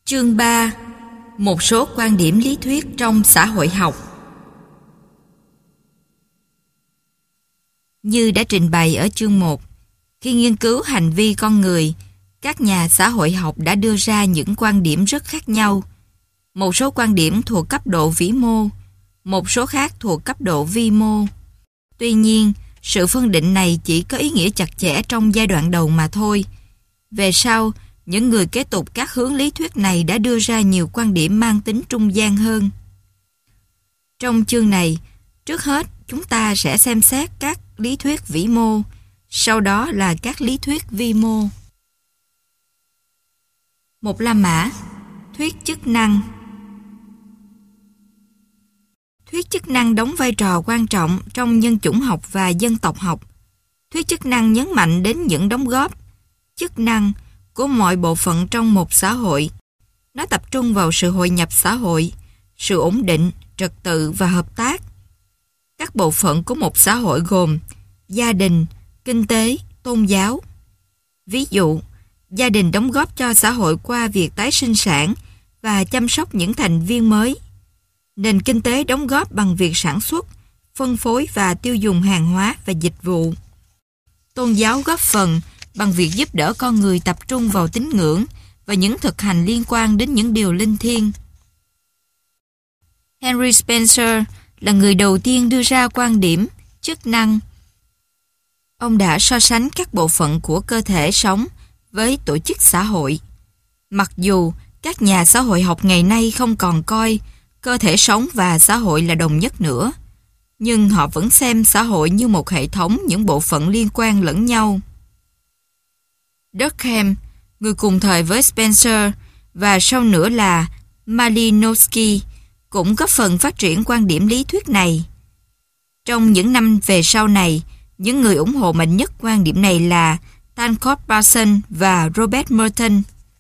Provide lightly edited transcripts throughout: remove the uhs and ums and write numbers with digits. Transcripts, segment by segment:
Chương 3. Một số quan điểm lý thuyết trong xã hội học. Như đã trình bày ở chương 1, khi nghiên cứu hành vi con người, các nhà xã hội học đã đưa ra những quan điểm rất khác nhau. Một số quan điểm thuộc cấp độ vĩ mô, một số khác thuộc cấp độ vi mô. Tuy nhiên, sự phân định này chỉ có ý nghĩa chặt chẽ trong giai đoạn đầu mà thôi. Về sau, những người kế tục các hướng lý thuyết này đã đưa ra nhiều quan điểm mang tính trung gian hơn. Trong chương này, trước hết chúng ta sẽ xem xét các lý thuyết vĩ mô, sau đó là các lý thuyết vi mô. Một La Mã, thuyết chức năng. Thuyết chức năng đóng vai trò quan trọng trong nhân chủng học và dân tộc học. Thuyết chức năng nhấn mạnh đến những đóng góp, chức năng của mọi bộ phận trong một xã hội. Nó tập trung vào sự hội nhập xã hội, sự ổn định, trật tự và hợp tác. Các bộ phận của một xã hội gồm gia đình, kinh tế, tôn giáo. Ví dụ, gia đình đóng góp cho xã hội qua việc tái sinh sản và chăm sóc những thành viên mới. Nền kinh tế đóng góp bằng việc sản xuất, phân phối và tiêu dùng hàng hóa và dịch vụ. Tôn giáo góp phần bằng việc giúp đỡ con người tập trung vào tín ngưỡng và những thực hành liên quan đến những điều linh thiêng. Henry Spencer là người đầu tiên đưa ra quan điểm chức năng. Ông đã so sánh các bộ phận của cơ thể sống với tổ chức xã hội. Mặc dù các nhà xã hội học ngày nay không còn coi cơ thể sống và xã hội là đồng nhất nữa, nhưng họ vẫn xem xã hội như một hệ thống những bộ phận liên quan lẫn nhau. Durkheim, người cùng thời với Spencer và sau nữa là Malinowski, cũng góp phần phát triển quan điểm lý thuyết này. Trong những năm về sau này, những người ủng hộ mạnh nhất quan điểm này là Tancred Parsons và Robert Merton.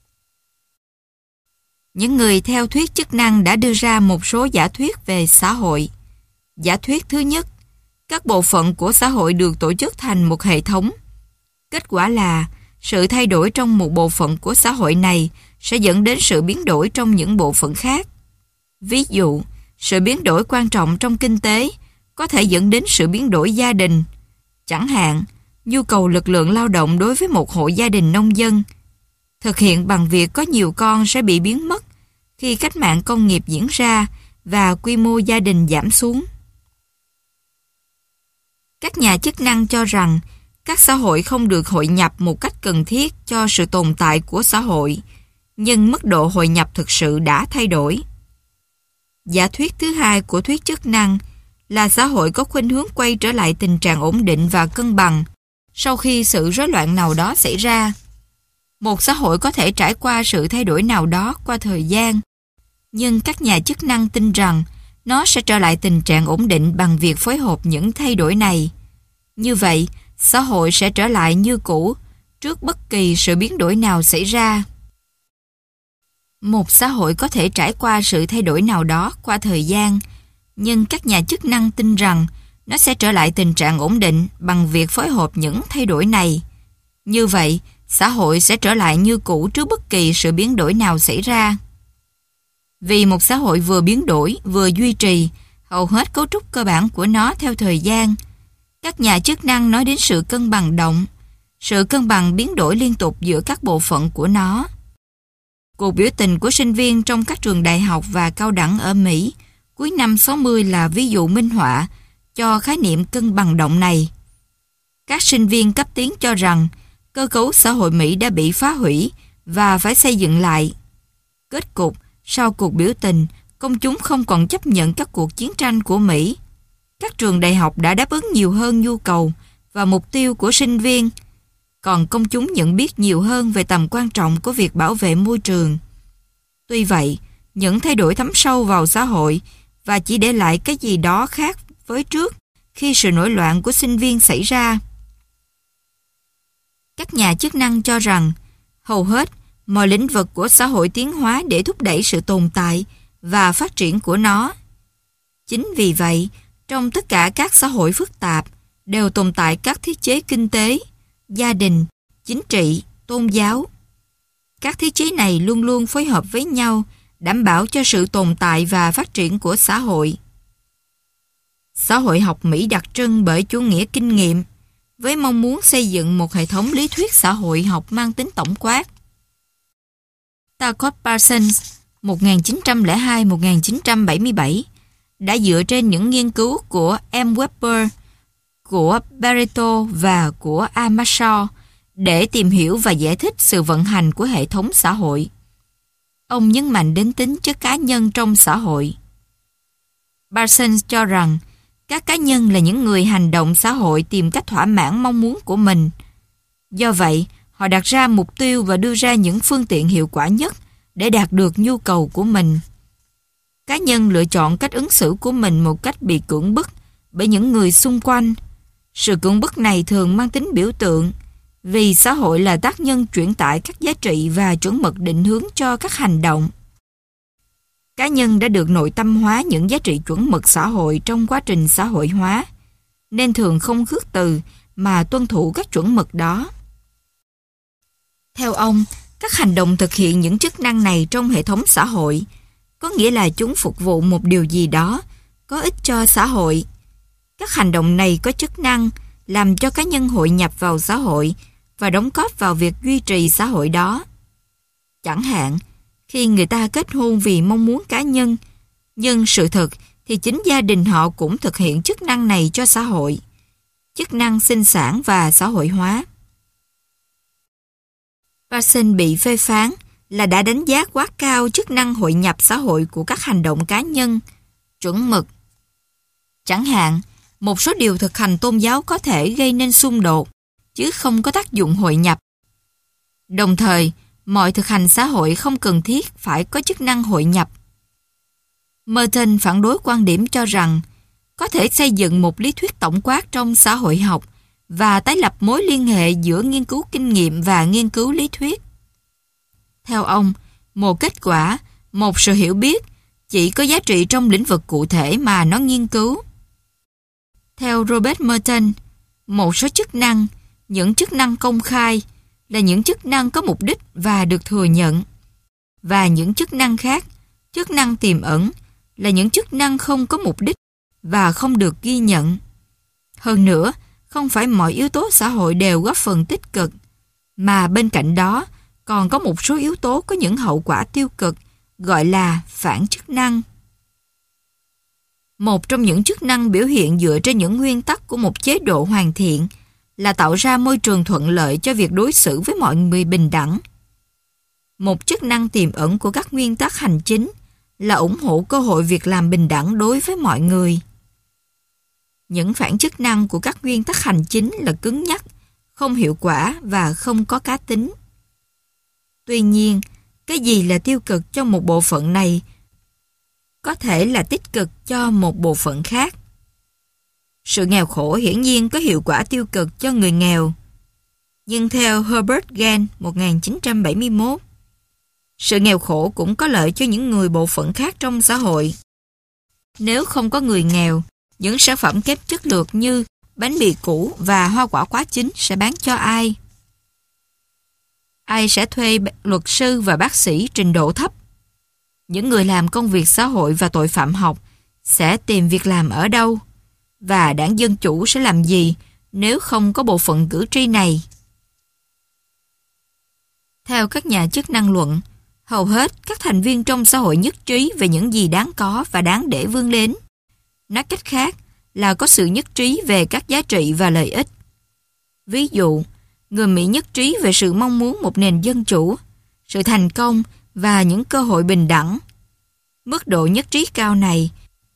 Những người theo thuyết chức năng đã đưa ra một số giả thuyết về xã hội. Giả thuyết thứ nhất, các bộ phận của xã hội được tổ chức thành một hệ thống. Kết quả là sự thay đổi trong một bộ phận của xã hội này sẽ dẫn đến sự biến đổi trong những bộ phận khác. Ví dụ, sự biến đổi quan trọng trong kinh tế có thể dẫn đến sự biến đổi gia đình. Chẳng hạn, nhu cầu lực lượng lao động đối với một hộ gia đình nông dân thực hiện bằng việc có nhiều con sẽ bị biến mất khi cách mạng công nghiệp diễn ra và quy mô gia đình giảm xuống. Các nhà chức năng cho rằng các xã hội không được hội nhập một cách cần thiết cho sự tồn tại của xã hội, nhưng mức độ hội nhập thực sự đã thay đổi. Giả thuyết thứ hai của thuyết chức năng là xã hội có khuynh hướng quay trở lại tình trạng ổn định và cân bằng sau khi sự rối loạn nào đó xảy ra. Một xã hội có thể trải qua sự thay đổi nào đó qua thời gian, nhưng các nhà chức năng tin rằng nó sẽ trở lại tình trạng ổn định bằng việc phối hợp những thay đổi này. Như vậy, xã hội sẽ trở lại như cũ trước bất kỳ sự biến đổi nào xảy ra. Một xã hội có thể trải qua sự thay đổi nào đó qua thời gian, nhưng các nhà chức năng tin rằng nó sẽ trở lại tình trạng ổn định bằng việc phối hợp những thay đổi này. Như vậy, xã hội sẽ trở lại như cũ trước bất kỳ sự biến đổi nào xảy ra. Vì một xã hội vừa biến đổi, vừa duy trì hầu hết cấu trúc cơ bản của nó theo thời gian, các nhà chức năng nói đến sự cân bằng động, sự cân bằng biến đổi liên tục giữa các bộ phận của nó. Cuộc biểu tình của sinh viên trong các trường đại học và cao đẳng ở Mỹ cuối năm 60 là ví dụ minh họa cho khái niệm cân bằng động này. Các sinh viên cấp tiến cho rằng cơ cấu xã hội Mỹ đã bị phá hủy và phải xây dựng lại. Kết cục, sau cuộc biểu tình, công chúng không còn chấp nhận các cuộc chiến tranh của Mỹ. Các trường đại học đã đáp ứng nhiều hơn nhu cầu và mục tiêu của sinh viên, còn công chúng nhận biết nhiều hơn về tầm quan trọng của việc bảo vệ môi trường. Tuy vậy, những thay đổi thấm sâu vào xã hội và chỉ để lại cái gì đó khác với trước khi sự nổi loạn của sinh viên xảy ra. Các nhà chức năng cho rằng hầu hết mọi lĩnh vực của xã hội tiến hóa để thúc đẩy sự tồn tại và phát triển của nó. Chính vì vậy, trong tất cả các xã hội phức tạp đều tồn tại các thiết chế kinh tế, gia đình, chính trị, tôn giáo. Các thiết chế này luôn luôn phối hợp với nhau, đảm bảo cho sự tồn tại và phát triển của xã hội. Xã hội học Mỹ đặc trưng bởi chủ nghĩa kinh nghiệm, với mong muốn xây dựng một hệ thống lý thuyết xã hội học mang tính tổng quát. Talcott Parsons 1902-1977 đã dựa trên những nghiên cứu của M. Webber, của Pareto và của A. Marshall để tìm hiểu và giải thích sự vận hành của hệ thống xã hội. Ông nhấn mạnh đến tính chất cá nhân trong xã hội. Parsons cho rằng các cá nhân là những người hành động xã hội tìm cách thỏa mãn mong muốn của mình. Do vậy, họ đặt ra mục tiêu và đưa ra những phương tiện hiệu quả nhất để đạt được nhu cầu của mình. Cá nhân lựa chọn cách ứng xử của mình một cách bị cưỡng bức bởi những người xung quanh. Sự cưỡng bức này thường mang tính biểu tượng, vì xã hội là tác nhân chuyển tải các giá trị và chuẩn mực định hướng cho các hành động. Cá nhân đã được nội tâm hóa những giá trị chuẩn mực xã hội trong quá trình xã hội hóa, nên thường không khước từ mà tuân thủ các chuẩn mực đó. Theo ông, các hành động thực hiện những chức năng này trong hệ thống xã hội có nghĩa là chúng phục vụ một điều gì đó có ích cho xã hội. Các hành động này có chức năng làm cho cá nhân hội nhập vào xã hội và đóng góp vào việc duy trì xã hội đó. Chẳng hạn, khi người ta kết hôn vì mong muốn cá nhân, nhưng sự thực thì chính gia đình họ cũng thực hiện chức năng này cho xã hội, chức năng sinh sản và xã hội hóa. Parsons bị phê phán là đã đánh giá quá cao chức năng hội nhập xã hội của các hành động cá nhân, chuẩn mực. Chẳng hạn, một số điều thực hành tôn giáo có thể gây nên xung đột, chứ không có tác dụng hội nhập. Đồng thời, mọi thực hành xã hội không cần thiết phải có chức năng hội nhập. Merton phản đối quan điểm cho rằng có thể xây dựng một lý thuyết tổng quát trong xã hội học và tái lập mối liên hệ giữa nghiên cứu kinh nghiệm và nghiên cứu lý thuyết. Theo ông, một kết quả, một sự hiểu biết chỉ có giá trị trong lĩnh vực cụ thể mà nó nghiên cứu. Theo Robert Merton, một số chức năng, những chức năng công khai, là những chức năng có mục đích và được thừa nhận. Và những chức năng khác, chức năng tiềm ẩn, là những chức năng không có mục đích và không được ghi nhận. Hơn nữa, không phải mọi yếu tố xã hội đều góp phần tích cực, mà bên cạnh đó còn có một số yếu tố có những hậu quả tiêu cực, gọi là phản chức năng. Một trong những chức năng biểu hiện dựa trên những nguyên tắc của một chế độ hoàn thiện là tạo ra môi trường thuận lợi cho việc đối xử với mọi người bình đẳng. Một chức năng tiềm ẩn của các nguyên tắc hành chính là ủng hộ cơ hội việc làm bình đẳng đối với mọi người. Những phản chức năng của các nguyên tắc hành chính là cứng nhắc, không hiệu quả và không có cá tính. Tuy nhiên, cái gì là tiêu cực cho một bộ phận này có thể là tích cực cho một bộ phận khác. Sự nghèo khổ hiển nhiên có hiệu quả tiêu cực cho người nghèo. Nhưng theo Herbert Gann 1971, sự nghèo khổ cũng có lợi cho những người bộ phận khác trong xã hội. Nếu không có người nghèo, những sản phẩm kém chất lượng như bánh mì cũ và hoa quả quá chín sẽ bán cho ai? Ai sẽ thuê luật sư và bác sĩ trình độ thấp? Những người làm công việc xã hội và tội phạm học sẽ tìm việc làm ở đâu? Và đảng Dân Chủ sẽ làm gì nếu không có bộ phận cử tri này? Theo các nhà chức năng luận, hầu hết các thành viên trong xã hội nhất trí về những gì đáng có và đáng để vươn lên. Nói cách khác là có sự nhất trí về các giá trị và lợi ích. Ví dụ, người Mỹ nhất trí về sự mong muốn một nền dân chủ, sự thành công và những cơ hội bình đẳng. Mức độ nhất trí cao này,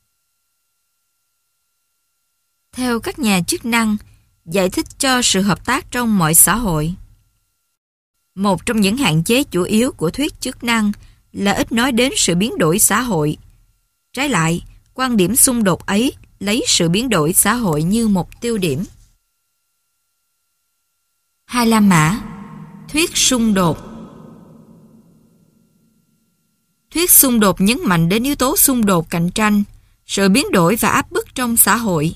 theo các nhà chức năng, giải thích cho sự hợp tác trong mọi xã hội. Một trong những hạn chế chủ yếu của thuyết chức năng là ít nói đến sự biến đổi xã hội. Trái lại, quan điểm xung đột ấy lấy sự biến đổi xã hội như một tiêu điểm. Hai La Mã, thuyết xung đột. Thuyết xung đột nhấn mạnh đến yếu tố xung đột cạnh tranh, sự biến đổi và áp bức trong xã hội.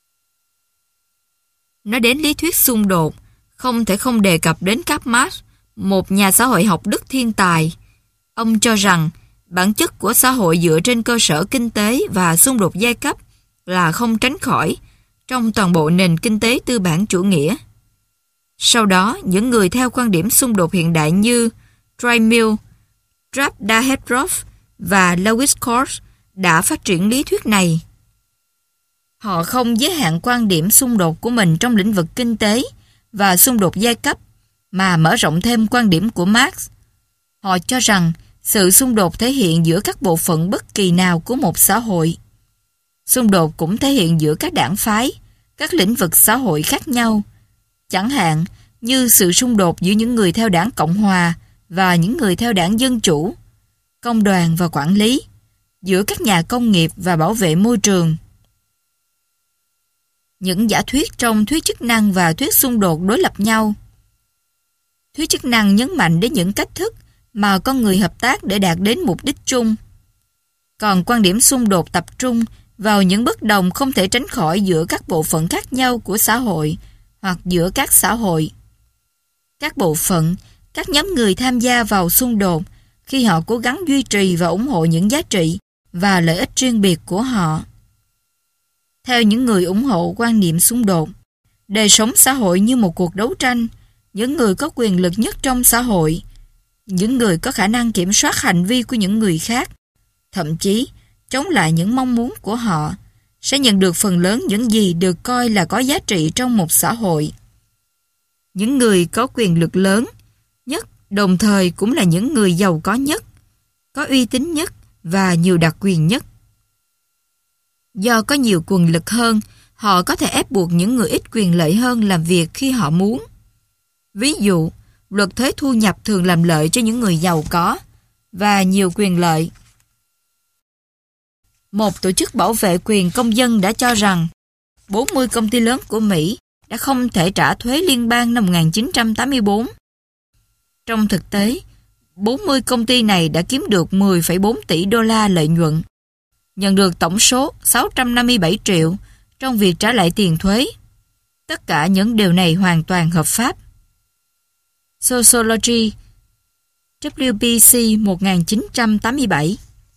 Nói đến lý thuyết xung đột, không thể không đề cập đến Karl Marx một nhà xã hội học Đức thiên tài. Ông cho rằng bản chất của xã hội dựa trên cơ sở kinh tế và xung đột giai cấp là không tránh khỏi trong toàn bộ nền kinh tế tư bản chủ nghĩa. Sau đó, những người theo quan điểm xung đột hiện đại như Tramiel, Drabdahetrov và Lewis Kors đã phát triển lý thuyết này. Họ không giới hạn quan điểm xung đột của mình trong lĩnh vực kinh tế và xung đột giai cấp, mà mở rộng thêm quan điểm của Marx. Họ cho rằng sự xung đột thể hiện giữa các bộ phận bất kỳ nào của một xã hội. Xung đột cũng thể hiện giữa các đảng phái, các lĩnh vực xã hội khác nhau, chẳng hạn như sự xung đột giữa những người theo đảng Cộng Hòa và những người theo đảng Dân Chủ, công đoàn và quản lý, giữa các nhà công nghiệp và bảo vệ môi trường. Những giả thuyết trong thuyết chức năng và thuyết xung đột đối lập nhau. Thuyết chức năng nhấn mạnh đến những cách thức mà con người hợp tác để đạt đến mục đích chung. Còn quan điểm xung đột tập trung vào những bất đồng không thể tránh khỏi giữa các bộ phận khác nhau của xã hội hoặc giữa các xã hội. Các bộ phận, các nhóm người tham gia vào xung đột khi họ cố gắng duy trì và ủng hộ những giá trị và lợi ích riêng biệt của họ. Theo những người ủng hộ quan niệm xung đột, đời sống xã hội như một cuộc đấu tranh, những người có quyền lực nhất trong xã hội, những người có khả năng kiểm soát hành vi của những người khác, thậm chí chống lại những mong muốn của họ, sẽ nhận được phần lớn những gì được coi là có giá trị trong một xã hội. Những người có quyền lực lớn nhất đồng thời cũng là những người giàu có nhất, có uy tín nhất và nhiều đặc quyền nhất. Do có nhiều quyền lực hơn, họ có thể ép buộc những người ít quyền lợi hơn làm việc khi họ muốn. Ví dụ, luật thuế thu nhập thường làm lợi cho những người giàu có và nhiều quyền lợi. Một tổ chức bảo vệ quyền công dân đã cho rằng 40 công ty lớn của Mỹ đã không thể trả thuế liên bang năm 1984. Trong thực tế, 40 công ty này đã kiếm được 10,4 tỷ đô la lợi nhuận, nhận được tổng số 657 triệu trong việc trả lại tiền thuế. Tất cả những điều này hoàn toàn hợp pháp. Sociology, WBC 1987.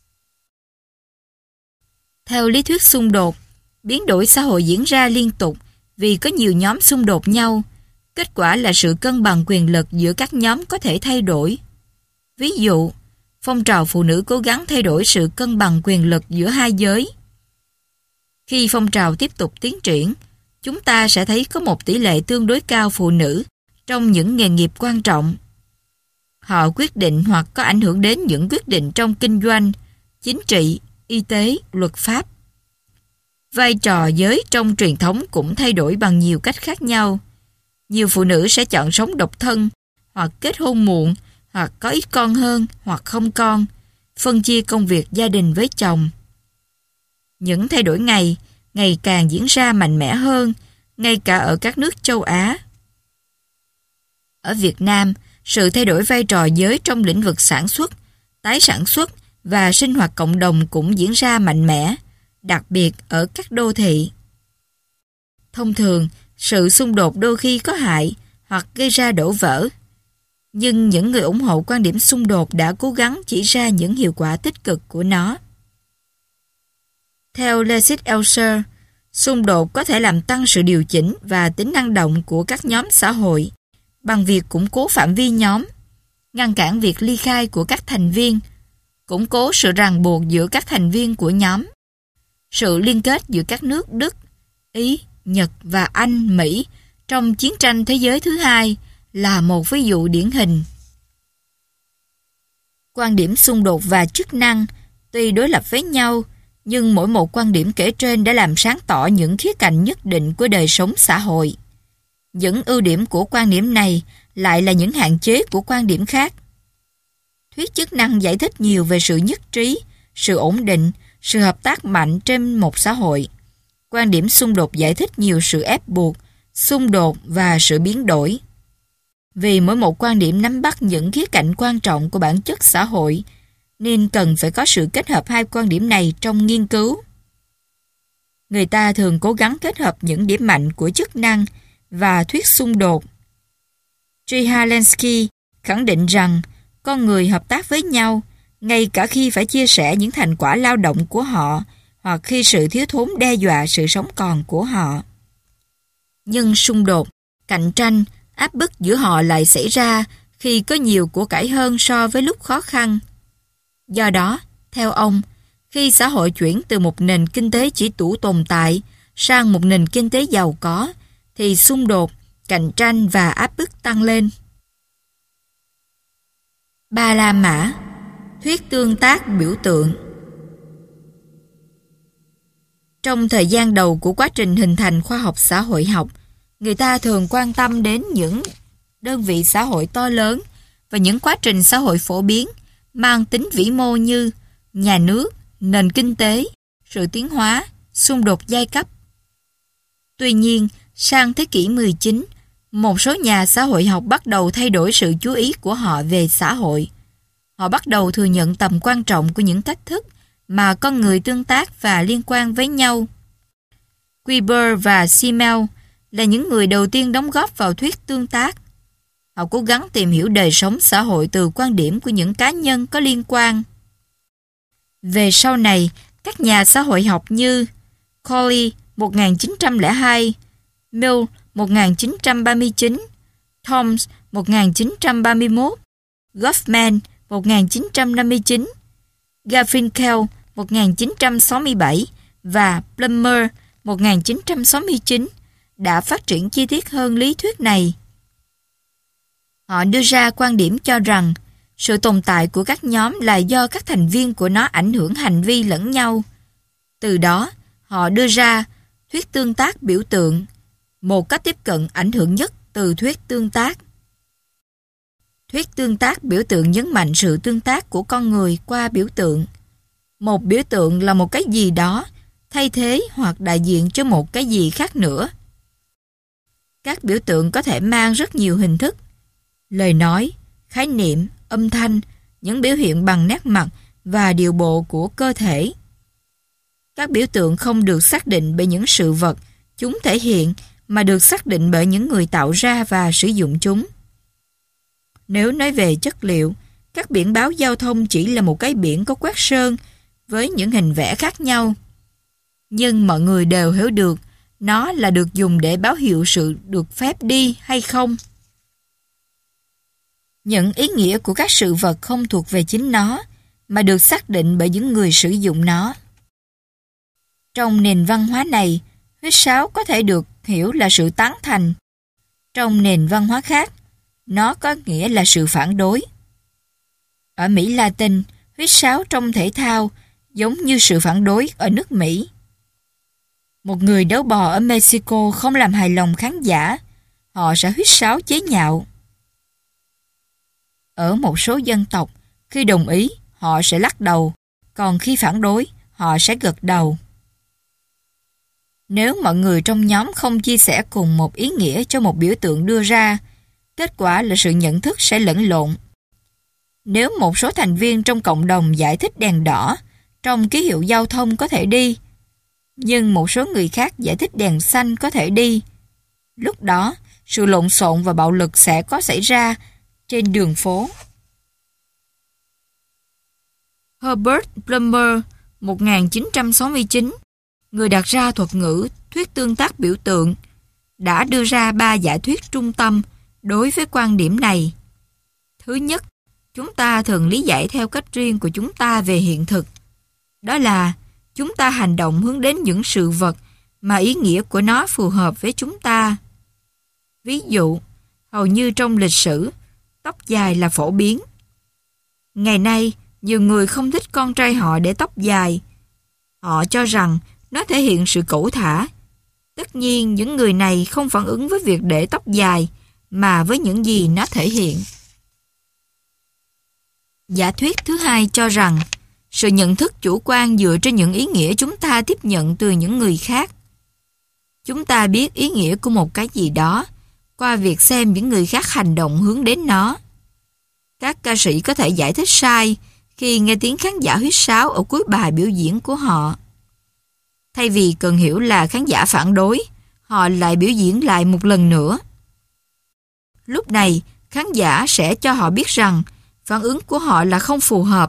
Theo lý thuyết xung đột, biến đổi xã hội diễn ra liên tục vì có nhiều nhóm xung đột nhau. Kết quả là sự cân bằng quyền lực giữa các nhóm có thể thay đổi. Ví dụ, phong trào phụ nữ cố gắng thay đổi sự cân bằng quyền lực giữa hai giới. Khi phong trào tiếp tục tiến triển, chúng ta sẽ thấy có một tỷ lệ tương đối cao phụ nữ trong những nghề nghiệp quan trọng. Họ quyết định hoặc có ảnh hưởng đến những quyết định trong kinh doanh, chính trị, y tế, luật pháp. Vai trò giới trong truyền thống cũng thay đổi bằng nhiều cách khác nhau. Nhiều phụ nữ sẽ chọn sống độc thân, hoặc kết hôn muộn, hoặc có ít con hơn, hoặc không con, phân chia công việc gia đình với chồng. Những thay đổi này ngày càng diễn ra mạnh mẽ hơn, ngay cả ở các nước châu Á. Ở Việt Nam, sự thay đổi vai trò giới trong lĩnh vực sản xuất, tái sản xuất và sinh hoạt cộng đồng cũng diễn ra mạnh mẽ, đặc biệt ở các đô thị. Thông thường, sự xung đột đôi khi có hại hoặc gây ra đổ vỡ. Nhưng những người ủng hộ quan điểm xung đột đã cố gắng chỉ ra những hiệu quả tích cực của nó. Theo Leszek Elser, xung đột có thể làm tăng sự điều chỉnh và tính năng động của các nhóm xã hội bằng việc củng cố phạm vi nhóm, ngăn cản việc ly khai của các thành viên, củng cố sự ràng buộc giữa các thành viên của nhóm. Sự liên kết giữa các nước Đức, Ý, Nhật và Anh, Mỹ trong chiến tranh thế giới thứ hai là một ví dụ điển hình. Quan điểm xung đột và chức năng tuy đối lập với nhau, nhưng mỗi một quan điểm kể trên đã làm sáng tỏ những khía cạnh nhất định của đời sống xã hội. Những ưu điểm của quan điểm này lại là những hạn chế của quan điểm khác. Thuyết chức năng giải thích nhiều về sự nhất trí, sự ổn định, sự hợp tác mạnh trên một xã hội. Quan điểm xung đột giải thích nhiều sự ép buộc, xung đột và sự biến đổi. Vì mỗi một quan điểm nắm bắt những khía cạnh quan trọng của bản chất xã hội, nên cần phải có sự kết hợp hai quan điểm này trong nghiên cứu. Người ta thường cố gắng kết hợp những điểm mạnh của chức năng và thuyết xung đột. J. Halensky khẳng định rằng con người hợp tác với nhau, ngay cả khi phải chia sẻ những thành quả lao động của họ hoặc khi sự thiếu thốn đe dọa sự sống còn của họ. Nhưng xung đột, cạnh tranh, áp bức giữa họ lại xảy ra khi có nhiều của cải hơn so với lúc khó khăn. Do đó, theo ông, khi xã hội chuyển từ một nền kinh tế chỉ tồn tại sang một nền kinh tế giàu có, thì xung đột, cạnh tranh và áp bức tăng lên. Ba La Mã, thuyết tương tác biểu tượng. Trong thời gian đầu của quá trình hình thành khoa học xã hội học, người ta thường quan tâm đến những đơn vị xã hội to lớn và những quá trình xã hội phổ biến mang tính vĩ mô như nhà nước, nền kinh tế, sự tiến hóa, xung đột giai cấp. Tuy nhiên, sang thế kỷ 19, một số nhà xã hội học bắt đầu thay đổi sự chú ý của họ về xã hội. Họ bắt đầu thừa nhận tầm quan trọng của những cách thức mà con người tương tác và liên quan với nhau. Weber và Simmel là những người đầu tiên đóng góp vào thuyết tương tác. Họ cố gắng tìm hiểu đời sống xã hội từ quan điểm của những cá nhân có liên quan. Về sau này, các nhà xã hội học như Coley 1902, Mill 1939, Thoms 1931, Goffman 1959, Garfinkel 1967 và Plummer 1969 đã phát triển chi tiết hơn lý thuyết này. Họ đưa ra quan điểm cho rằng sự tồn tại của các nhóm là do các thành viên của nó ảnh hưởng hành vi lẫn nhau. Từ đó, họ đưa ra thuyết tương tác biểu tượng, một cách tiếp cận ảnh hưởng nhất từ thuyết tương tác. Thuyết tương tác biểu tượng nhấn mạnh sự tương tác của con người qua biểu tượng. Một biểu tượng là một cái gì đó thay thế hoặc đại diện cho một cái gì khác nữa. Các biểu tượng có thể mang rất nhiều hình thức: lời nói, khái niệm, âm thanh, những biểu hiện bằng nét mặt và điệu bộ của cơ thể. Các biểu tượng không được xác định bởi những sự vật chúng thể hiện, mà được xác định bởi những người tạo ra và sử dụng chúng. Nếu nói về chất liệu, các biển báo giao thông chỉ là một cái biển có quét sơn với những hình vẽ khác nhau. Nhưng mọi người đều hiểu được nó là được dùng để báo hiệu sự được phép đi hay không. Những ý nghĩa của các sự vật không thuộc về chính nó, mà được xác định bởi những người sử dụng nó. Trong nền văn hóa này, huýt sáo có thể được hiểu là sự tán thành. Trong nền văn hóa khác, nó có nghĩa là sự phản đối. Ở Mỹ Latin, huýt sáo trong thể thao giống như sự phản đối ở nước Mỹ. Một người đấu bò ở Mexico không làm hài lòng khán giả, họ sẽ huýt sáo chế nhạo. Ở một số dân tộc, khi đồng ý, họ sẽ lắc đầu, còn khi phản đối, họ sẽ gật đầu. Nếu mọi người trong nhóm không chia sẻ cùng một ý nghĩa cho một biểu tượng đưa ra, kết quả là sự nhận thức sẽ lẫn lộn. Nếu một số thành viên trong cộng đồng giải thích đèn đỏ trong ký hiệu giao thông có thể đi, nhưng một số người khác giải thích đèn xanh có thể đi, lúc đó sự lộn xộn và bạo lực sẽ có xảy ra trên đường phố. Herbert Plummer 1969, người đặt ra thuật ngữ thuyết tương tác biểu tượng, đã đưa ra 3 giả thuyết trung tâm đối với quan điểm này. Thứ nhất, chúng ta thường lý giải theo cách riêng của chúng ta về hiện thực. Đó là chúng ta hành động hướng đến những sự vật mà ý nghĩa của nó phù hợp với chúng ta. Ví dụ, hầu như trong lịch sử, tóc dài là phổ biến. Ngày nay, nhiều người không thích con trai họ để tóc dài. Họ cho rằng nó thể hiện sự cẩu thả. Tất nhiên, những người này không phản ứng với việc để tóc dài, mà với những gì nó thể hiện. Giả thuyết thứ hai cho rằng sự nhận thức chủ quan dựa trên những ý nghĩa chúng ta tiếp nhận từ những người khác. Chúng ta biết ý nghĩa của một cái gì đó qua việc xem những người khác hành động hướng đến nó. Các ca sĩ có thể giải thích sai khi nghe tiếng khán giả huýt sáo ở cuối bài biểu diễn của họ. Thay vì cần hiểu là khán giả phản đối, họ lại biểu diễn lại một lần nữa. Lúc này, khán giả sẽ cho họ biết rằng phản ứng của họ là không phù hợp.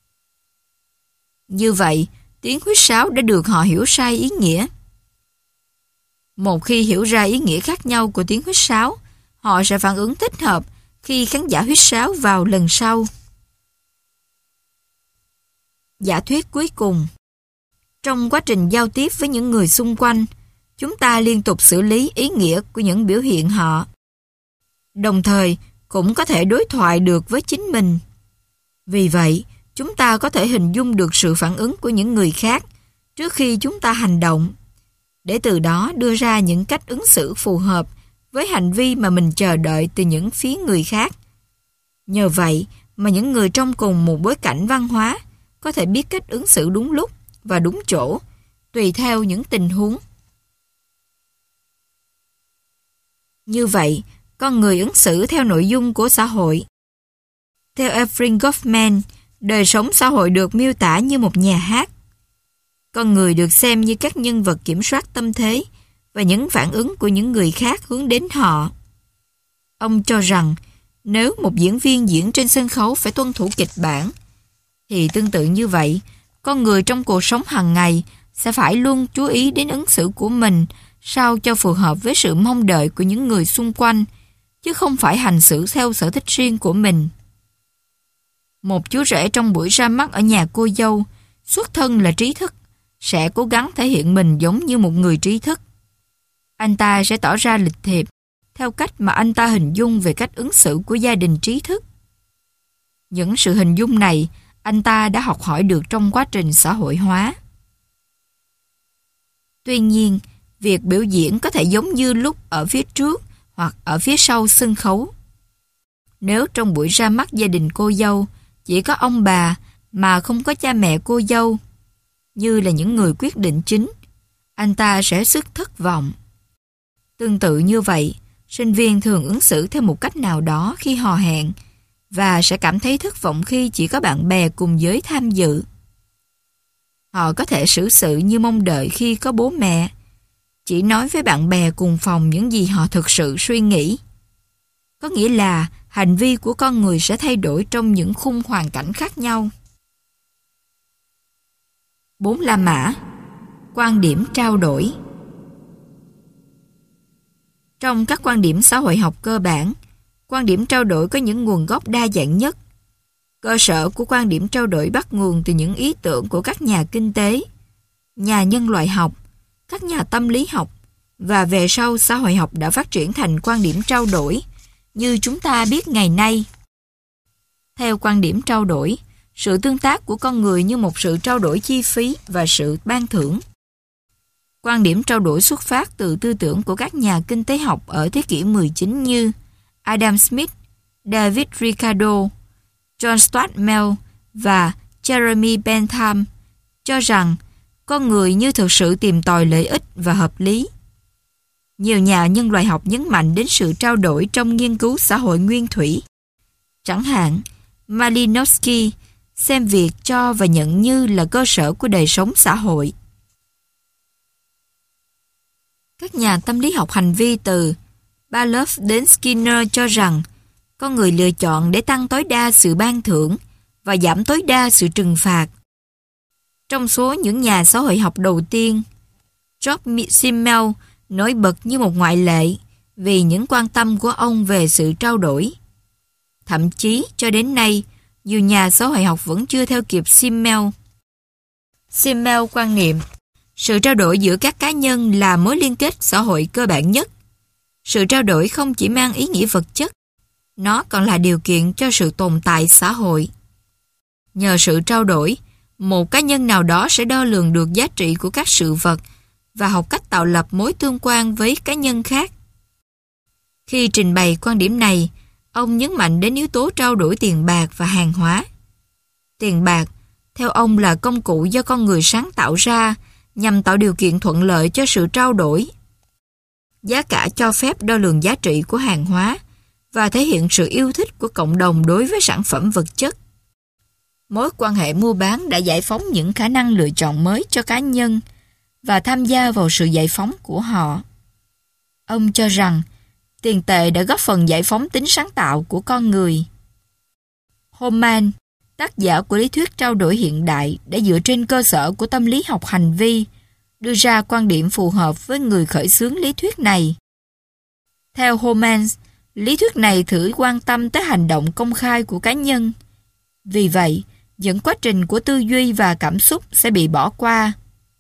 Như vậy, tiếng huýt sáo đã được họ hiểu sai ý nghĩa. Một khi hiểu ra ý nghĩa khác nhau của tiếng huýt sáo, họ sẽ phản ứng thích hợp khi khán giả huýt sáo vào lần sau. Giả thuyết cuối cùng. Trong quá trình giao tiếp với những người xung quanh, chúng ta liên tục xử lý ý nghĩa của những biểu hiện họ. Đồng thời, cũng có thể đối thoại được với chính mình. Vì vậy, chúng ta có thể hình dung được sự phản ứng của những người khác trước khi chúng ta hành động, để từ đó đưa ra những cách ứng xử phù hợp với hành vi mà mình chờ đợi từ những phía người khác. Nhờ vậy mà những người trong cùng một bối cảnh văn hóa có thể biết cách ứng xử đúng lúc và đúng chỗ, tùy theo những tình huống. Như vậy, con người ứng xử theo nội dung của xã hội. Theo Ephraim Goffman, đời sống xã hội được miêu tả như một nhà hát. Con người được xem như các nhân vật kiểm soát tâm thế và những phản ứng của những người khác hướng đến họ. Ông cho rằng nếu một diễn viên diễn trên sân khấu phải tuân thủ kịch bản, thì tương tự như vậy, con người trong cuộc sống hàng ngày sẽ phải luôn chú ý đến ứng xử của mình sao cho phù hợp với sự mong đợi của những người xung quanh, chứ không phải hành xử theo sở thích riêng của mình. Một chú rể trong buổi ra mắt ở nhà cô dâu, xuất thân là trí thức, sẽ cố gắng thể hiện mình giống như một người trí thức. Anh ta sẽ tỏ ra lịch thiệp, theo cách mà anh ta hình dung về cách ứng xử của gia đình trí thức. Những sự hình dung này, anh ta đã học hỏi được trong quá trình xã hội hóa. Tuy nhiên, việc biểu diễn có thể giống như lúc ở phía trước hoặc ở phía sau sân khấu. Nếu trong buổi ra mắt gia đình cô dâu chỉ có ông bà mà không có cha mẹ cô dâu, như là những người quyết định chính, anh ta sẽ rất thất vọng. Tương tự như vậy, sinh viên thường ứng xử theo một cách nào đó khi hò hẹn và sẽ cảm thấy thất vọng khi chỉ có bạn bè cùng giới tham dự. Họ có thể xử sự như mong đợi khi có bố mẹ, chỉ nói với bạn bè cùng phòng những gì họ thực sự suy nghĩ. Có nghĩa là hành vi của con người sẽ thay đổi trong những khung hoàn cảnh khác nhau. 4 La Mã. Quan điểm trao đổi. Trong các quan điểm xã hội học cơ bản, quan điểm trao đổi có những nguồn gốc đa dạng nhất. Cơ sở của quan điểm trao đổi bắt nguồn từ những ý tưởng của các nhà kinh tế, nhà nhân loại học, các nhà tâm lý học, và về sau xã hội học đã phát triển thành quan điểm trao đổi như chúng ta biết ngày nay. Theo quan điểm trao đổi, sự tương tác của con người như một sự trao đổi chi phí và sự ban thưởng. Quan điểm trao đổi xuất phát từ tư tưởng của các nhà kinh tế học ở thế kỷ 19 như Adam Smith, David Ricardo, John Stuart Mill và Jeremy Bentham, cho rằng con người như thực sự tìm tòi lợi ích và hợp lý. Nhiều nhà nhân loại học nhấn mạnh đến sự trao đổi trong nghiên cứu xã hội nguyên thủy. Chẳng hạn, Malinowski xem việc cho và nhận như là cơ sở của đời sống xã hội. Các nhà tâm lý học hành vi từ Pavlov đến Skinner cho rằng con người lựa chọn để tăng tối đa sự ban thưởng và giảm tối đa sự trừng phạt. Trong số những nhà xã hội học đầu tiên, George Simmel nổi bật như một ngoại lệ vì những quan tâm của ông về sự trao đổi. Thậm chí cho đến nay, nhiều nhà xã hội học vẫn chưa theo kịp Simmel. Simmel quan niệm sự trao đổi giữa các cá nhân là mối liên kết xã hội cơ bản nhất. Sự trao đổi không chỉ mang ý nghĩa vật chất, nó còn là điều kiện cho sự tồn tại xã hội. Nhờ sự trao đổi, một cá nhân nào đó sẽ đo lường được giá trị của các sự vật và học cách tạo lập mối tương quan với cá nhân khác. Khi trình bày quan điểm này, ông nhấn mạnh đến yếu tố trao đổi tiền bạc và hàng hóa. Tiền bạc, theo ông, là công cụ do con người sáng tạo ra nhằm tạo điều kiện thuận lợi cho sự trao đổi. Giá cả cho phép đo lường giá trị của hàng hóa và thể hiện sự yêu thích của cộng đồng đối với sản phẩm vật chất. Mối quan hệ mua bán đã giải phóng những khả năng lựa chọn mới cho cá nhân và tham gia vào sự giải phóng của họ. Ông cho rằng Tiền tệ đã góp phần giải phóng tính sáng tạo của con người. Hoffman, tác giả của lý thuyết trao đổi hiện đại, đã dựa trên cơ sở của tâm lý học hành vi, đưa ra quan điểm phù hợp với người khởi xướng lý thuyết này. Theo Hoffman, lý thuyết này thử quan tâm tới hành động công khai của cá nhân. Vì vậy, những quá trình của tư duy và cảm xúc sẽ bị bỏ qua.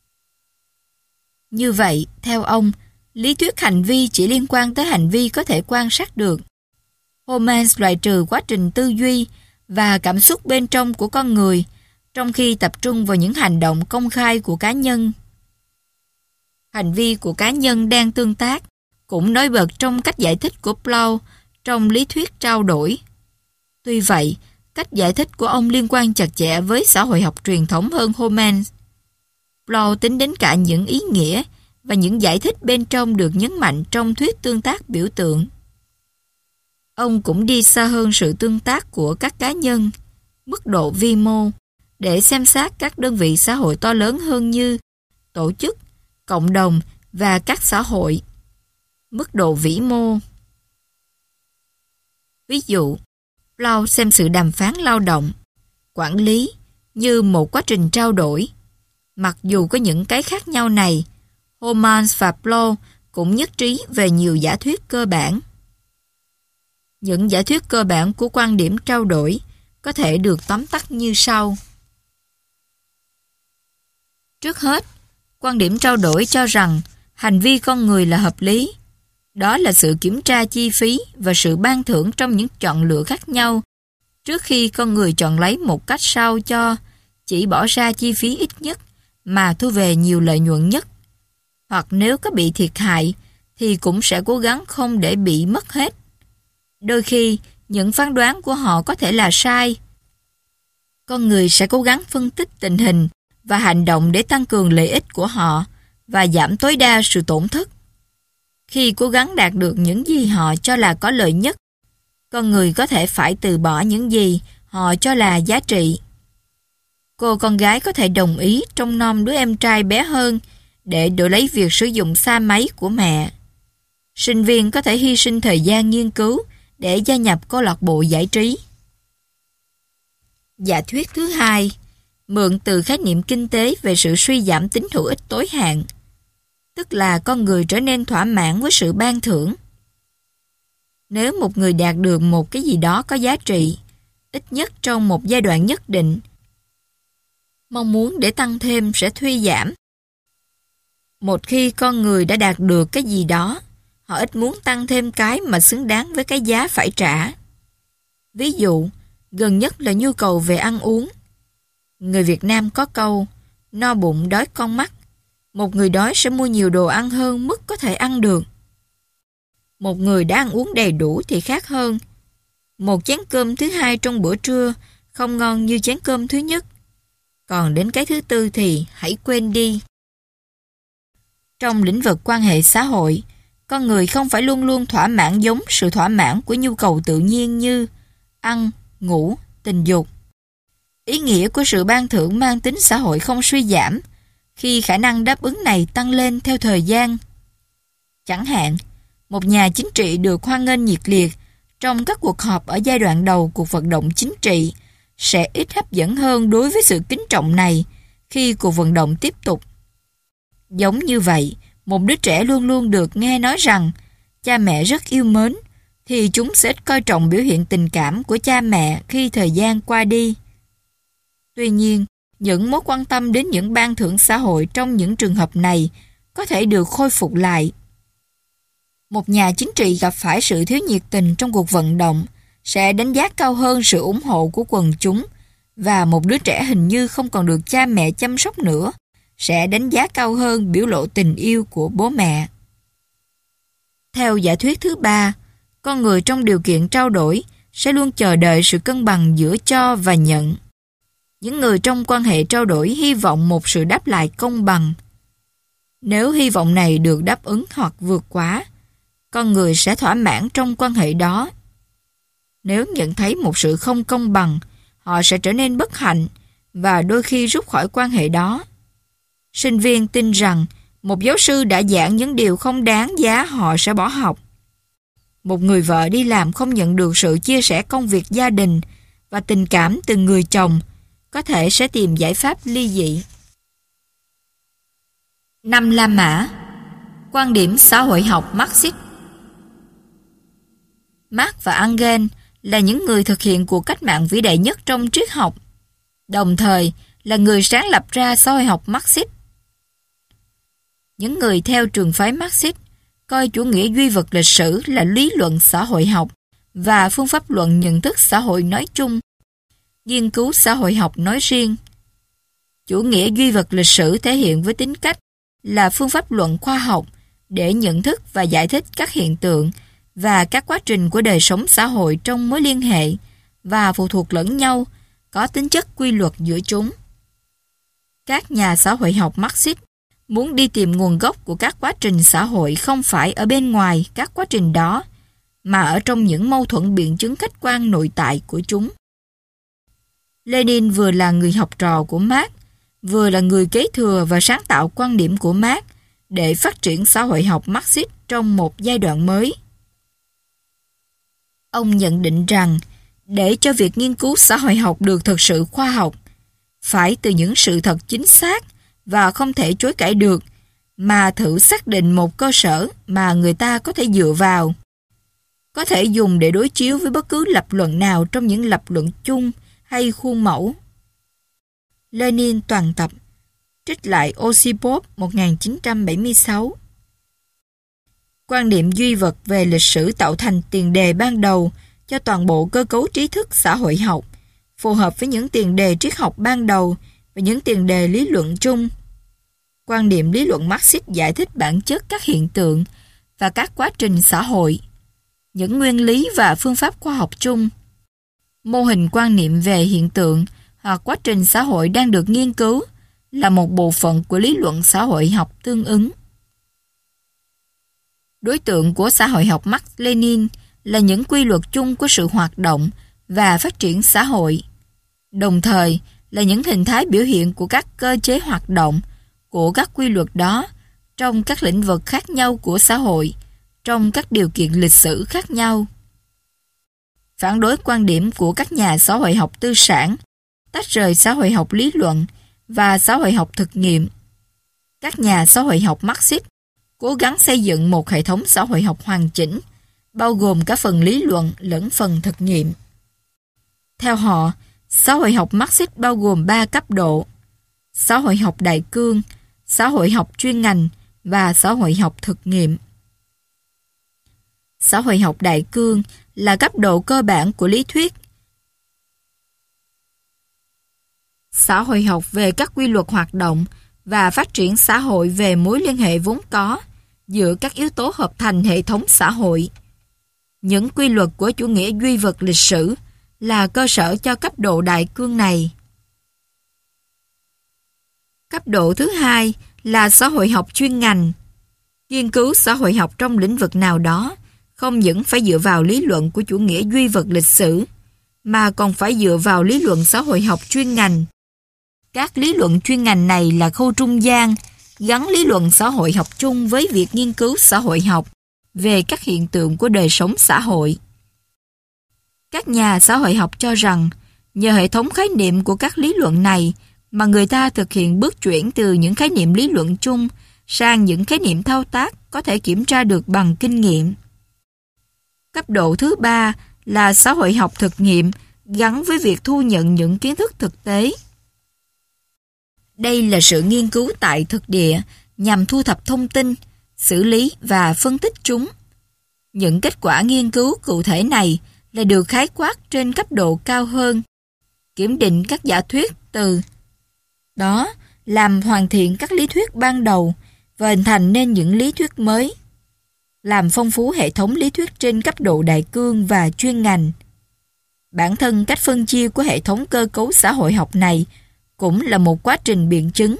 Như vậy, theo ông, lý thuyết hành vi chỉ liên quan tới hành vi có thể quan sát được. Hoffman loại trừ quá trình tư duy và cảm xúc bên trong của con người, trong khi tập trung vào những hành động công khai của cá nhân. Hành vi của cá nhân đang tương tác cũng nổi bật trong cách giải thích của Bloch trong lý thuyết trao đổi. Tuy vậy, cách giải thích của ông liên quan chặt chẽ với xã hội học truyền thống hơn Hoffman. Bloch tính đến cả những ý nghĩa và những giải thích bên trong được nhấn mạnh trong thuyết tương tác biểu tượng. Ông cũng đi xa hơn sự tương tác của các cá nhân, mức độ vi mô, để xem xét các đơn vị xã hội to lớn hơn như tổ chức, cộng đồng và các xã hội. Mức độ vĩ mô. Ví dụ, Bloch xem sự đàm phán lao động, quản lý như một quá trình trao đổi. Mặc dù có những cái khác nhau này, Hoffman và Bloch cũng nhất trí về nhiều giả thuyết cơ bản. Những giả thuyết cơ bản của quan điểm trao đổi có thể được tóm tắt như sau. Trước hết, quan điểm trao đổi cho rằng hành vi con người là hợp lý. Đó là sự kiểm tra chi phí và sự ban thưởng trong những chọn lựa khác nhau trước khi con người chọn lấy một cách sao cho chỉ bỏ ra chi phí ít nhất mà thu về nhiều lợi nhuận nhất. Hoặc nếu có bị thiệt hại thì cũng sẽ cố gắng không để bị mất hết. Đôi khi, những phán đoán của họ có thể là sai. Con người sẽ cố gắng phân tích tình hình và hành động để tăng cường lợi ích của họ và giảm tối đa sự tổn thất. Khi cố gắng đạt được những gì họ cho là có lợi nhất, con người có thể phải từ bỏ những gì họ cho là giá trị. Cô con gái có thể đồng ý trông nom đứa em trai bé hơn để đổi lấy việc sử dụng xa máy của mẹ. Sinh viên có thể hy sinh thời gian nghiên cứu để gia nhập câu lạc bộ giải trí. Giả thuyết thứ hai, mượn từ khái niệm kinh tế về sự suy giảm tính hữu ích tối hạn, tức là con người trở nên thỏa mãn với sự ban thưởng. Nếu một người đạt được một cái gì đó có giá trị, ít nhất trong một giai đoạn nhất định, mong muốn để tăng thêm sẽ thuyên giảm. Một khi con người đã đạt được cái gì đó, họ ít muốn tăng thêm cái mà xứng đáng với cái giá phải trả. Ví dụ, gần nhất là nhu cầu về ăn uống. Người Việt Nam có câu, no bụng đói con mắt. Một người đói sẽ mua nhiều đồ ăn hơn mức có thể ăn được. Một người đã ăn uống đầy đủ thì khác hơn. Một chén cơm thứ hai trong bữa trưa không ngon như chén cơm thứ nhất. Còn đến cái thứ tư thì hãy quên đi. Trong lĩnh vực quan hệ xã hội, con người không phải luôn luôn thỏa mãn giống sự thỏa mãn của nhu cầu tự nhiên như ăn, ngủ, tình dục. Ý nghĩa của sự ban thưởng mang tính xã hội không suy giảm khi khả năng đáp ứng này tăng lên theo thời gian. Chẳng hạn, một nhà chính trị được hoan nghênh nhiệt liệt trong các cuộc họp ở giai đoạn đầu cuộc vận động chính trị sẽ ít hấp dẫn hơn đối với sự kính trọng này khi cuộc vận động tiếp tục. Giống như vậy, một đứa trẻ luôn luôn được nghe nói rằng cha mẹ rất yêu mến, thì chúng sẽ coi trọng biểu hiện tình cảm của cha mẹ khi thời gian qua đi. Tuy nhiên, những mối quan tâm đến những ban thưởng xã hội trong những trường hợp này có thể được khôi phục lại. Một nhà chính trị gặp phải sự thiếu nhiệt tình trong cuộc vận động sẽ đánh giá cao hơn sự ủng hộ của quần chúng, và một đứa trẻ hình như không còn được cha mẹ chăm sóc nữa sẽ đánh giá cao hơn biểu lộ tình yêu của bố mẹ. Theo giả thuyết thứ ba, con người trong điều kiện trao đổi sẽ luôn chờ đợi sự cân bằng giữa cho và nhận. Những người trong quan hệ trao đổi hy vọng một sự đáp lại công bằng. Nếu hy vọng này được đáp ứng hoặc vượt quá, con người sẽ thỏa mãn trong quan hệ đó. Nếu nhận thấy một sự không công bằng, họ sẽ trở nên bất hạnh và đôi khi rút khỏi quan hệ đó. Sinh viên tin rằng một giáo sư đã giảng những điều không đáng giá họ sẽ bỏ học. Một người vợ đi làm không nhận được sự chia sẻ công việc gia đình và tình cảm từ người chồng, có thể sẽ tìm giải pháp ly dị. 5 La Mã. Quan điểm xã hội học Marxist. Marx và Engels là những người thực hiện cuộc cách mạng vĩ đại nhất trong triết học, đồng thời là người sáng lập ra xã hội học Marxist. Những người theo trường phái Marxist coi chủ nghĩa duy vật lịch sử là lý luận xã hội học và phương pháp luận nhận thức xã hội nói chung, nghiên cứu xã hội học nói riêng. Chủ nghĩa duy vật lịch sử thể hiện với tính cách là phương pháp luận khoa học để nhận thức và giải thích các hiện tượng và các quá trình của đời sống xã hội trong mối liên hệ và phụ thuộc lẫn nhau, có tính chất quy luật giữa chúng. Các nhà xã hội học Marxist muốn đi tìm nguồn gốc của các quá trình xã hội không phải ở bên ngoài các quá trình đó, mà ở trong những mâu thuẫn biện chứng khách quan nội tại của chúng. Lenin vừa là người học trò của Marx, vừa là người kế thừa và sáng tạo quan điểm của Marx để phát triển xã hội học Marxist trong một giai đoạn mới. Ông nhận định rằng, để cho việc nghiên cứu xã hội học được thực sự khoa học, phải từ những sự thật chính xác và không thể chối cãi được, mà thử xác định một cơ sở mà người ta có thể dựa vào, có thể dùng để đối chiếu với bất cứ lập luận nào trong những lập luận chung hay khuôn mẫu. Lenin toàn tập, trích lại Osipov 1976. Quan điểm duy vật về lịch sử tạo thành tiền đề ban đầu cho toàn bộ cơ cấu trí thức xã hội học, phù hợp với những tiền đề triết học ban đầu và những tiền đề lý luận chung. Quan điểm lý luận Marxist giải thích bản chất các hiện tượng và các quá trình xã hội, những nguyên lý và phương pháp khoa học chung. Mô hình quan niệm về hiện tượng hoặc quá trình xã hội đang được nghiên cứu là một bộ phận của lý luận xã hội học tương ứng. Đối tượng của xã hội học Marx-Lenin là những quy luật chung của sự hoạt động và phát triển xã hội, đồng thời là những hình thái biểu hiện của các cơ chế hoạt động của các quy luật đó trong các lĩnh vực khác nhau của xã hội, trong các điều kiện lịch sử khác nhau. Phản đối quan điểm của các nhà xã hội học tư sản, tách rời xã hội học lý luận và xã hội học thực nghiệm. Các nhà xã hội học Marxist cố gắng xây dựng một hệ thống xã hội học hoàn chỉnh, bao gồm cả phần lý luận lẫn phần thực nghiệm. Theo họ, xã hội học Marxist bao gồm 3 cấp độ: xã hội học đại cương, xã hội học chuyên ngành và xã hội học thực nghiệm. Xã hội học đại cương là cấp độ cơ bản của lý thuyết. Xã hội học về các quy luật hoạt động và phát triển xã hội về mối liên hệ vốn có giữa các yếu tố hợp thành hệ thống xã hội. Những quy luật của chủ nghĩa duy vật lịch sử là cơ sở cho cấp độ đại cương này. Cấp độ thứ hai là xã hội học chuyên ngành. Nghiên cứu xã hội học trong lĩnh vực nào đó không những phải dựa vào lý luận của chủ nghĩa duy vật lịch sử, mà còn phải dựa vào lý luận xã hội học chuyên ngành. Các lý luận chuyên ngành này là khâu trung gian, gắn lý luận xã hội học chung với việc nghiên cứu xã hội học về các hiện tượng của đời sống xã hội. Các nhà xã hội học cho rằng, nhờ hệ thống khái niệm của các lý luận này mà người ta thực hiện bước chuyển từ những khái niệm lý luận chung sang những khái niệm thao tác có thể kiểm tra được bằng kinh nghiệm. Cấp độ thứ ba là xã hội học thực nghiệm gắn với việc thu nhận những kiến thức thực tế. Đây là sự nghiên cứu tại thực địa nhằm thu thập thông tin, xử lý và phân tích chúng. Những kết quả nghiên cứu cụ thể này là được khái quát trên cấp độ cao hơn, kiểm định các giả thuyết từ đó làm hoàn thiện các lý thuyết ban đầu và hình thành nên những lý thuyết mới, làm phong phú hệ thống lý thuyết trên cấp độ đại cương và chuyên ngành. Bản thân cách phân chia của hệ thống cơ cấu xã hội học này cũng là một quá trình biện chứng.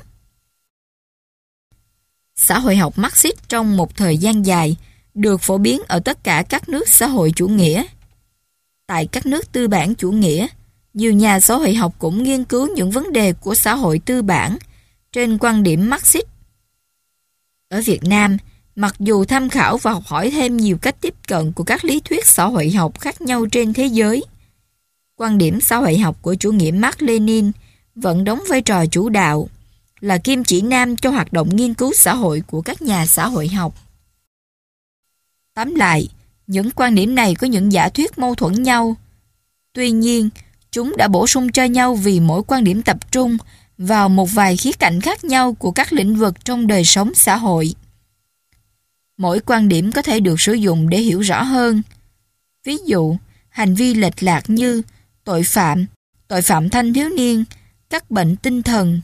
Xã hội học Marxist trong một thời gian dài được phổ biến ở tất cả các nước xã hội chủ nghĩa. Tại các nước tư bản chủ nghĩa, nhiều nhà xã hội học cũng nghiên cứu những vấn đề của xã hội tư bản trên quan điểm Marxist. Ở Việt Nam, Mặc dù tham khảo và học hỏi thêm nhiều cách tiếp cận của các lý thuyết xã hội học khác nhau trên thế giới, quan điểm xã hội học của chủ nghĩa Mác Lênin vẫn đóng vai trò chủ đạo, là kim chỉ nam cho hoạt động nghiên cứu xã hội của các nhà xã hội học. Tóm lại, những quan điểm này có những giả thuyết mâu thuẫn nhau. Tuy nhiên, chúng đã bổ sung cho nhau vì mỗi quan điểm tập trung vào một vài khía cạnh khác nhau của các lĩnh vực trong đời sống xã hội. Mỗi quan điểm có thể được sử dụng để hiểu rõ hơn. Ví dụ, hành vi lệch lạc như tội phạm thanh thiếu niên, các bệnh tinh thần.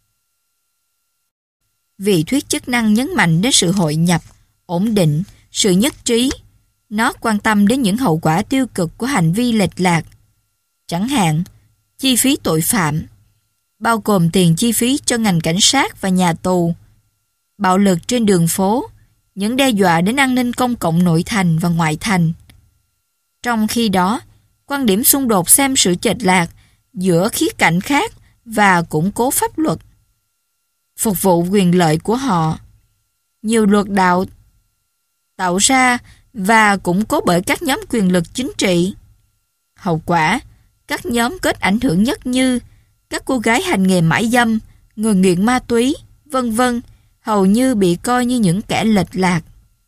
Vì thuyết chức năng nhấn mạnh đến sự hội nhập, ổn định, sự nhất trí. Nó quan tâm đến những hậu quả tiêu cực của hành vi lệch lạc. Chẳng hạn, chi phí tội phạm, bao gồm tiền chi phí cho ngành cảnh sát và nhà tù, bạo lực trên đường phố, những đe dọa đến an ninh công cộng nội thành và ngoại thành. Trong khi đó, quan điểm xung đột xem sự chệch lạc giữa khía cạnh khác và củng cố pháp luật, phục vụ quyền lợi của họ. Nhiều luật đạo tạo ra và củng cố bởi các nhóm quyền lực chính trị. Hậu quả, các nhóm có ảnh hưởng nhất như các cô gái hành nghề mại dâm, người nghiện ma túy, vân vân, hầu như bị coi như những kẻ lệch lạc.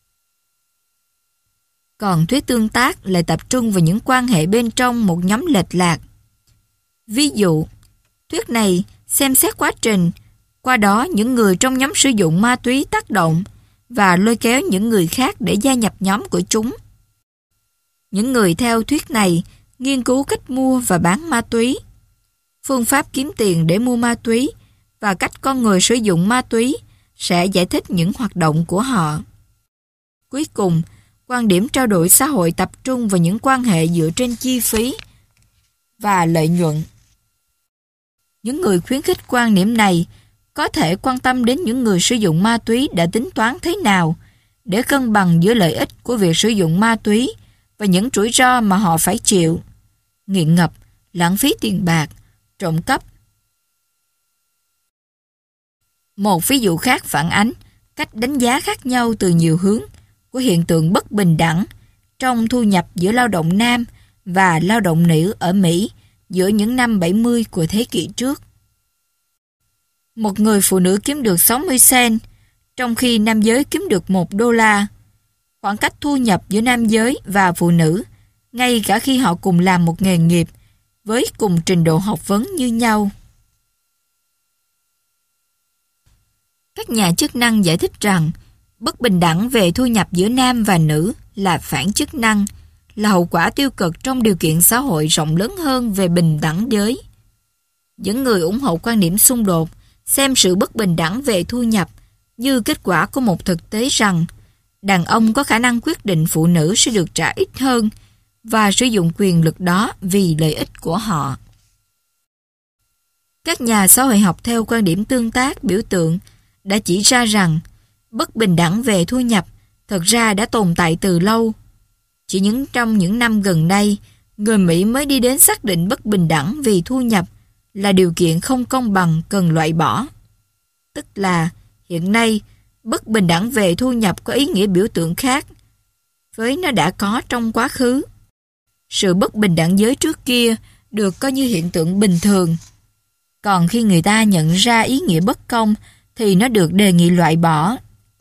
Còn thuyết tương tác lại tập trung vào những quan hệ bên trong một nhóm lệch lạc. Ví dụ, thuyết này xem xét quá trình, qua đó những người trong nhóm sử dụng ma túy tác động và lôi kéo những người khác để gia nhập nhóm của chúng. Những người theo thuyết này nghiên cứu cách mua và bán ma túy, phương pháp kiếm tiền để mua ma túy và cách con người sử dụng ma túy sẽ giải thích những hoạt động của họ. Cuối cùng, quan điểm trao đổi xã hội tập trung vào những quan hệ dựa trên chi phí và lợi nhuận. Những người khuyến khích quan điểm này có thể quan tâm đến những người sử dụng ma túy đã tính toán thế nào để cân bằng giữa lợi ích của việc sử dụng ma túy và những rủi ro mà họ phải chịu: nghiện ngập, lãng phí tiền bạc, trộm cắp. Một ví dụ khác phản ánh cách đánh giá khác nhau từ nhiều hướng của hiện tượng bất bình đẳng trong thu nhập giữa lao động nam và lao động nữ ở Mỹ giữa những năm 70 của thế kỷ trước. Một người phụ nữ kiếm được 60 cent, trong khi nam giới kiếm được $1. Khoảng cách thu nhập giữa nam giới và phụ nữ, ngay cả khi họ cùng làm một nghề nghiệp với cùng trình độ học vấn như nhau. Các nhà chức năng giải thích rằng bất bình đẳng về thu nhập giữa nam và nữ là phản chức năng, là hậu quả tiêu cực trong điều kiện xã hội rộng lớn hơn về bình đẳng giới. Những người ủng hộ quan điểm xung đột xem sự bất bình đẳng về thu nhập như kết quả của một thực tế rằng đàn ông có khả năng quyết định phụ nữ sẽ được trả ít hơn và sử dụng quyền lực đó vì lợi ích của họ. Các nhà xã hội học theo quan điểm tương tác biểu tượng đã chỉ ra rằng bất bình đẳng về thu nhập thực ra đã tồn tại từ lâu. Chỉ trong những năm gần đây, người Mỹ mới đi đến xác định bất bình đẳng vì thu nhập là điều kiện không công bằng cần loại bỏ. Tức là hiện nay, bất bình đẳng về thu nhập có ý nghĩa biểu tượng khác với nó đã có trong quá khứ. Sự bất bình đẳng giới trước kia được coi như hiện tượng bình thường. Còn khi người ta nhận ra ý nghĩa bất công thì nó được đề nghị loại bỏ.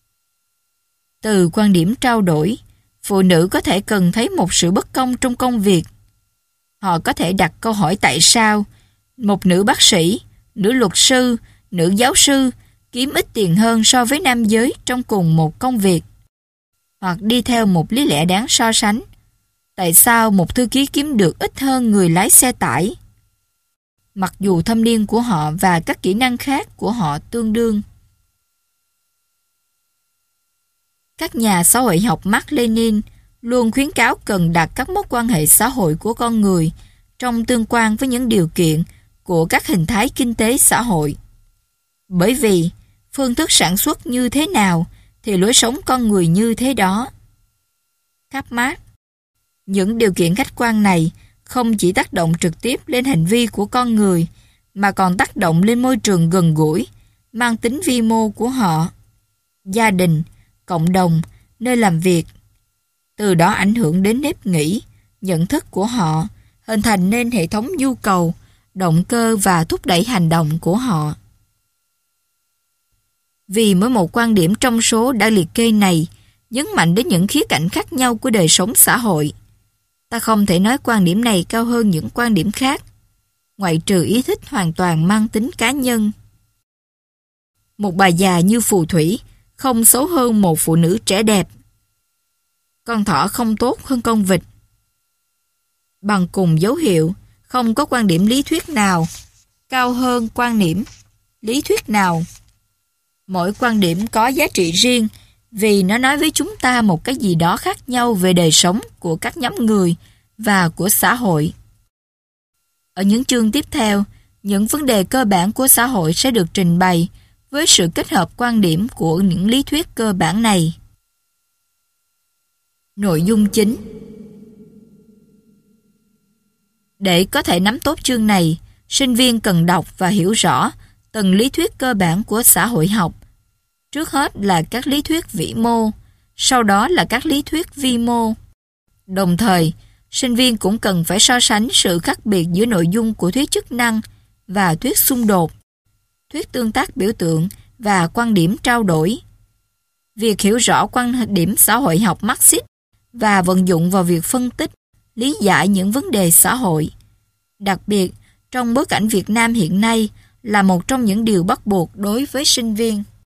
Từ quan điểm trao đổi, phụ nữ có thể cần thấy một sự bất công trong công việc. Họ có thể đặt câu hỏi tại sao một nữ bác sĩ, nữ luật sư, nữ giáo sư kiếm ít tiền hơn so với nam giới trong cùng một công việc. Hoặc đi theo một lý lẽ đáng so sánh. Tại sao một thư ký kiếm được ít hơn người lái xe tải? Mặc dù thâm niên của họ và các kỹ năng khác của họ tương đương. Các nhà xã hội học Mác Lênin luôn khuyến cáo cần đặt các mối quan hệ xã hội của con người trong tương quan với những điều kiện của các hình thái kinh tế xã hội. Bởi vì phương thức sản xuất như thế nào thì lối sống con người như thế đó. Các Marx, những điều kiện khách quan này không chỉ tác động trực tiếp lên hành vi của con người mà còn tác động lên môi trường gần gũi, mang tính vi mô của họ. Gia đình, cộng đồng, nơi làm việc. Từ đó ảnh hưởng đến nếp nghĩ, nhận thức của họ, hình thành nên hệ thống nhu cầu, động cơ và thúc đẩy hành động của họ. Vì mỗi một quan điểm trong số đã liệt kê này nhấn mạnh đến những khía cạnh khác nhau của đời sống xã hội, ta không thể nói quan điểm này cao hơn những quan điểm khác, ngoại trừ ý thích hoàn toàn mang tính cá nhân. Một bà già như phù thủy không xấu hơn một phụ nữ trẻ đẹp. Con thỏ không tốt hơn con vịt. Bằng cùng dấu hiệu, không có quan điểm lý thuyết nào cao hơn quan điểm lý thuyết nào. Mỗi quan điểm có giá trị riêng vì nó nói với chúng ta một cái gì đó khác nhau về đời sống của các nhóm người và của xã hội. Ở những chương tiếp theo, những vấn đề cơ bản của xã hội sẽ được trình bày với sự kết hợp quan điểm của những lý thuyết cơ bản này. Nội dung chính. Để có thể nắm tốt chương này, sinh viên cần đọc và hiểu rõ từng lý thuyết cơ bản của xã hội học. Trước hết là các lý thuyết vĩ mô, sau đó là các lý thuyết vi mô. Đồng thời, sinh viên cũng cần phải so sánh sự khác biệt giữa nội dung của thuyết chức năng và thuyết xung đột, thuyết tương tác biểu tượng và quan điểm trao đổi. Việc hiểu rõ quan điểm xã hội học Marxist và vận dụng vào việc phân tích, lý giải những vấn đề xã hội, đặc biệt trong bối cảnh Việt Nam hiện nay, là một trong những điều bắt buộc đối với sinh viên.